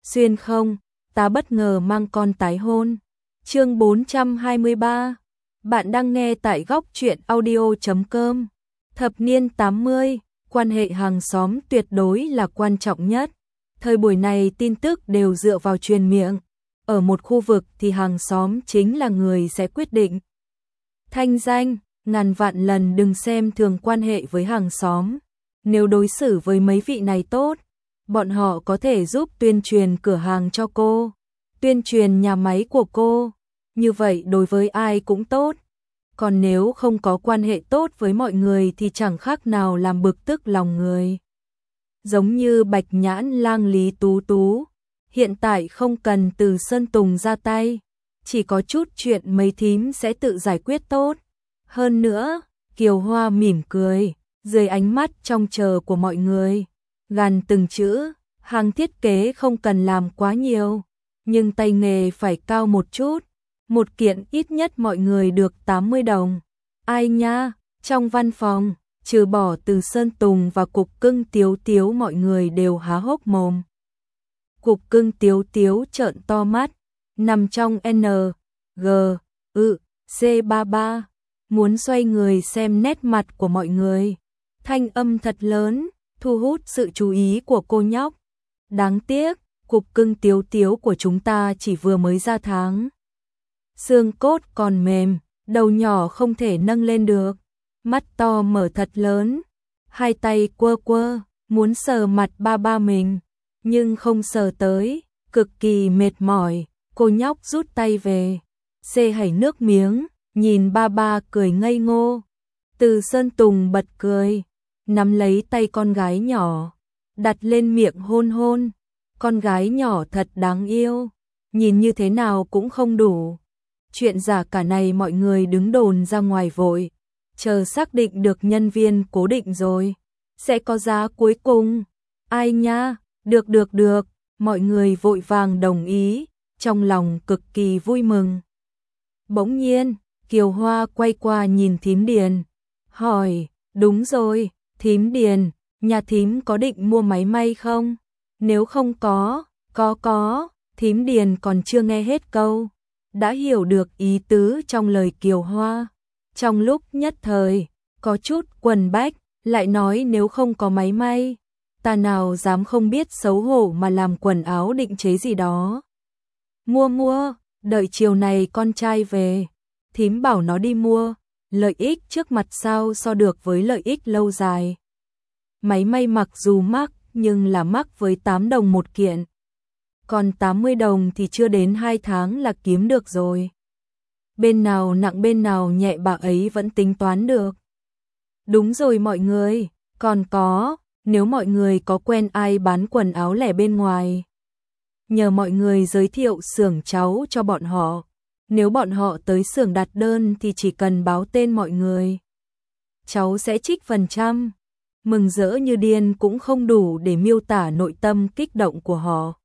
xuyên không, ta bất ngờ mang con tái hôn. Chương 423. Bạn đang nghe tại góc truyện audio.com. Thập niên 80, quan hệ hàng xóm tuyệt đối là quan trọng nhất. Thời buổi này tin tức đều dựa vào truyền miệng. Ở một khu vực thì hàng xóm chính là người sẽ quyết định. Thanh danh, ngàn vạn lần đừng xem thường quan hệ với hàng xóm. Nếu đối xử với mấy vị này tốt, bọn họ có thể giúp tuyên truyền cửa hàng cho cô, tuyên truyền nhà máy của cô. Như vậy đối với ai cũng tốt. Còn nếu không có quan hệ tốt với mọi người thì chẳng khác nào làm bực tức lòng người. Giống như Bạch Nhãn Lang Lý Tú Tú, hiện tại không cần Từ Sơn Tùng ra tay, chỉ có chút chuyện mấy thím sẽ tự giải quyết tốt. Hơn nữa, Kiều Hoa mỉm cười, dưới ánh mắt trông chờ của mọi người, gàn từng chữ, hàng thiết kế không cần làm quá nhiều, nhưng tay nghề phải cao một chút. Một kiện ít nhất mọi người được 80 đồng. Ai nha, trong văn phòng, trừ bỏ Từ Sơn Tùng và Cục Cưng Tiếu Tiếu mọi người đều há hốc mồm. Cục Cưng Tiếu Tiếu trợn to mắt, nằm trong N, G, C33, muốn xoay người xem nét mặt của mọi người. Thanh âm thật lớn, thu hút sự chú ý của cô nhóc. Đáng tiếc, Cục Cưng Tiếu Tiếu của chúng ta chỉ vừa mới ra tháng. Xương cốt còn mềm, đầu nhỏ không thể nâng lên được, mắt to mở thật lớn, hai tay quơ quơ, muốn sờ mặt ba ba mình, nhưng không sờ tới, cực kỳ mệt mỏi, cô nhóc rút tay về, xê hảy nước miếng, nhìn ba ba cười ngây ngô. Từ Sơn Tùng bật cười, nắm lấy tay con gái nhỏ, đặt lên miệng hôn hôn, con gái nhỏ thật đáng yêu, nhìn như thế nào cũng không đủ. Chuyện giả cả này mọi người đứng đồn ra ngoài vội, chờ xác định được nhân viên cố định rồi, sẽ có giá cuối cùng. Ai nha, được, mọi người vội vàng đồng ý, trong lòng cực kỳ vui mừng. Bỗng nhiên, Kiều Hoa quay qua nhìn thím Điền, hỏi, đúng rồi, thím Điền, nhà thím có định mua máy may không? Nếu không có, thím Điền còn chưa nghe hết câu, đã hiểu được ý tứ trong lời Kiều Hoa. Trong lúc nhất thời, có chút quần bách, lại nói nếu không có máy may, ta nào dám không biết xấu hổ mà làm quần áo định chế gì đó. Mua, đợi chiều này con trai về, thím bảo nó đi mua, lợi ích trước mặt sao so được với lợi ích lâu dài. Máy may mặc dù mắc, nhưng là mắc với 8 đồng một kiện. Còn 80 đồng thì chưa đến 2 tháng là kiếm được rồi. Bên nào nặng bên nào nhẹ bà ấy vẫn tính toán được. Đúng rồi mọi người, còn có, nếu mọi người có quen ai bán quần áo lẻ bên ngoài, nhờ mọi người giới thiệu xưởng cháu cho bọn họ. Nếu bọn họ tới xưởng đặt đơn thì chỉ cần báo tên mọi người, cháu sẽ trích phần trăm. Mừng rỡ như điên cũng không đủ để miêu tả nội tâm kích động của họ.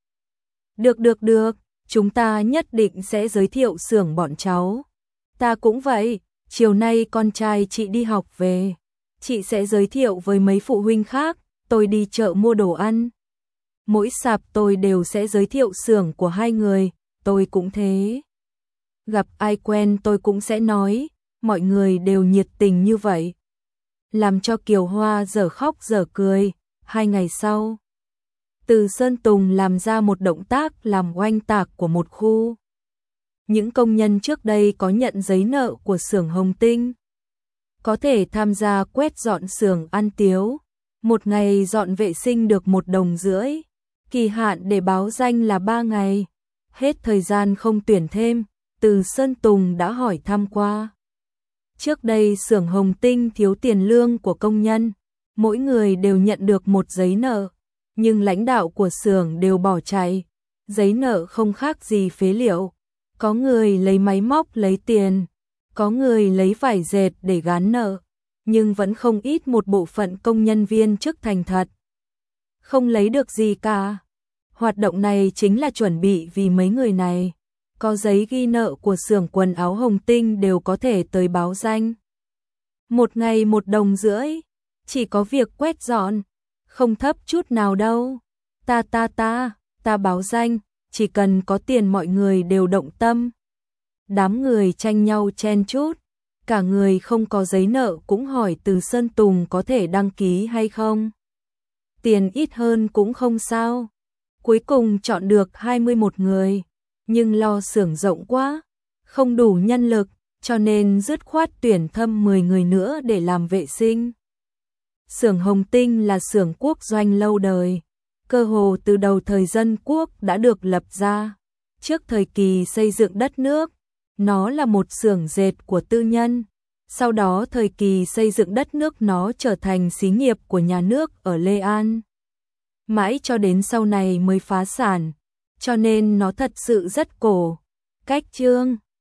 Được, chúng ta nhất định sẽ giới thiệu xưởng bọn cháu. Ta cũng vậy, chiều nay con trai chị đi học về, chị sẽ giới thiệu với mấy phụ huynh khác, tôi đi chợ mua đồ ăn. Mỗi sạp tôi đều sẽ giới thiệu xưởng của hai người, tôi cũng thế. Gặp ai quen tôi cũng sẽ nói, mọi người đều nhiệt tình như vậy. Làm cho Kiều Hoa dở khóc dở cười. 2 ngày sau, Từ Sơn Tùng làm ra một động tác làm oanh tạc của một khu. Những công nhân trước đây có nhận giấy nợ của xưởng Hồng Tinh, có thể tham gia quét dọn xưởng Ăn Tiếu. Một ngày dọn vệ sinh được 1,5 đồng. Kỳ hạn để báo danh là 3 ngày. Hết thời gian không tuyển thêm, Từ Sơn Tùng đã hỏi thăm qua. Trước đây xưởng Hồng Tinh thiếu tiền lương của công nhân, mỗi người đều nhận được một giấy nợ, nhưng lãnh đạo của xưởng đều bỏ chạy. Giấy nợ không khác gì phế liệu, có người lấy máy móc lấy tiền, có người lấy vải dệt để gán nợ, nhưng vẫn không ít một bộ phận công nhân viên chức thành thật, không lấy được gì cả. Hoạt động này chính là chuẩn bị vì mấy người này có giấy ghi nợ của xưởng quần áo Hồng Tinh đều có thể tới báo danh. Một ngày 1,5 đồng, chỉ có việc quét dọn, không thấp chút nào đâu. Ta, ta báo danh, chỉ cần có tiền mọi người đều động tâm. Đám người tranh nhau chen chúc, cả người không có giấy nợ cũng hỏi Từ Sơn Tùng có thể đăng ký hay không. Tiền ít hơn cũng không sao. Cuối cùng chọn được 21 người, nhưng lo xưởng rộng quá, không đủ nhân lực, cho nên dứt khoát tuyển thâm 10 người nữa để làm vệ sinh. Xưởng Hồng Tinh là xưởng quốc doanh lâu đời, cơ hồ từ đầu thời Dân Quốc đã được lập ra. Trước thời kỳ xây dựng đất nước, nó là một xưởng dệt của tư nhân. Sau đó thời kỳ xây dựng đất nước nó trở thành xí nghiệp của nhà nước ở Lê An. Mãi cho đến sau này mới phá sản, cho nên nó thật sự rất cổ. Cách chương